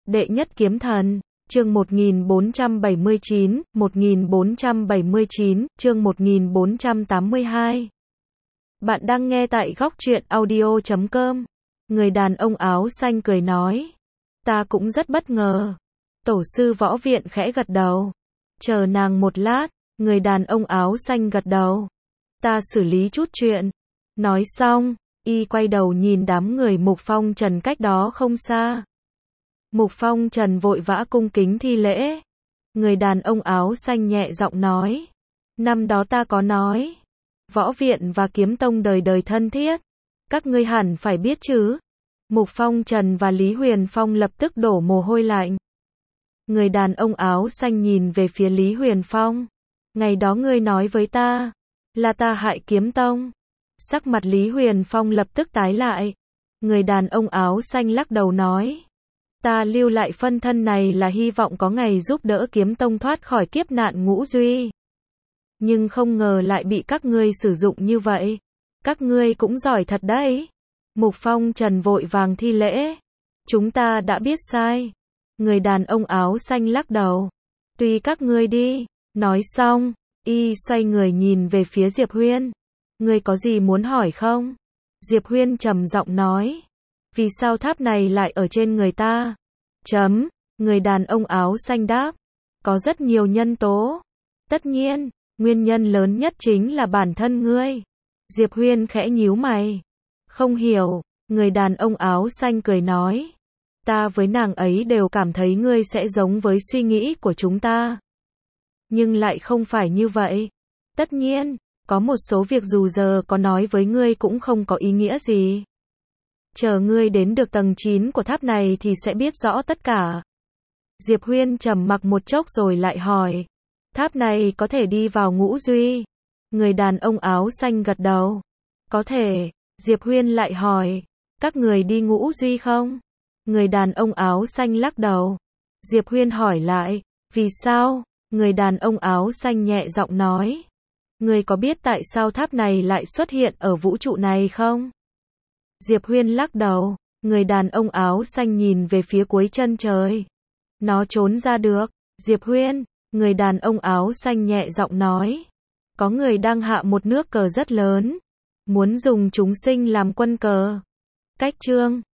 Đệ nhất kiếm thần, chương 1479, chương 1482. Bạn đang nghe tại góc truyện audio.com. Người đàn ông áo xanh cười nói. Ta cũng rất bất ngờ. Tổ sư võ viện khẽ gật đầu. Chờ nàng một lát, người đàn ông áo xanh gật đầu. Ta xử lý chút chuyện. Nói xong, y quay đầu nhìn đám người Mục Phong Trần cách đó không xa. Mục Phong Trần vội vã cung kính thi lễ. Người đàn ông áo xanh nhẹ giọng nói. Năm đó ta có nói. Võ viện và kiếm tông đời đời thân thiết. Các ngươi hẳn phải biết chứ. Mục Phong Trần và Lý Huyền Phong lập tức đổ mồ hôi lạnh. Người đàn ông áo xanh nhìn về phía Lý Huyền Phong. Ngày đó ngươi nói với ta. Là ta hại kiếm tông. Sắc mặt Lý Huyền Phong lập tức tái lại. Người đàn ông áo xanh lắc đầu nói. Ta lưu lại phân thân này là hy vọng có ngày giúp đỡ kiếm tông thoát khỏi kiếp nạn ngũ duy. Nhưng không ngờ lại bị các ngươi sử dụng như vậy. Các ngươi cũng giỏi thật đấy. Mục Phong Trần vội vàng thi lễ. Chúng ta đã biết sai. Người đàn ông áo xanh lắc đầu. Tùy các ngươi đi. Nói xong, y xoay người nhìn về phía Diệp Huyên. Ngươi có gì muốn hỏi không? Diệp Huyên trầm giọng nói. Vì sao tháp này lại ở trên người ta? Người đàn ông áo xanh đáp. Có rất nhiều nhân tố. Tất nhiên, nguyên nhân lớn nhất chính là bản thân ngươi. Diệp Huyên khẽ nhíu mày. Không hiểu, người đàn ông áo xanh cười nói. Ta với nàng ấy đều cảm thấy ngươi sẽ giống với suy nghĩ của chúng ta. Nhưng lại không phải như vậy. Tất nhiên, có một số việc dù giờ có nói với ngươi cũng không có ý nghĩa gì. Chờ ngươi đến được tầng 9 của tháp này thì sẽ biết rõ tất cả. Diệp Huyên trầm mặc một chốc rồi lại hỏi. Tháp này có thể đi vào ngũ duy? Người đàn ông áo xanh gật đầu. Có thể. Diệp Huyên lại hỏi. Các người đi ngũ duy không? Người đàn ông áo xanh lắc đầu. Diệp Huyên hỏi lại. Vì sao? Người đàn ông áo xanh nhẹ giọng nói. Người có biết tại sao tháp này lại xuất hiện ở vũ trụ này không? Diệp Huyên lắc đầu. Người đàn ông áo xanh nhìn về phía cuối chân trời. Nó trốn ra được. Diệp Huyên. Người đàn ông áo xanh nhẹ giọng nói. Có người đang hạ một nước cờ rất lớn. Muốn dùng chúng sinh làm quân cờ. Cách chương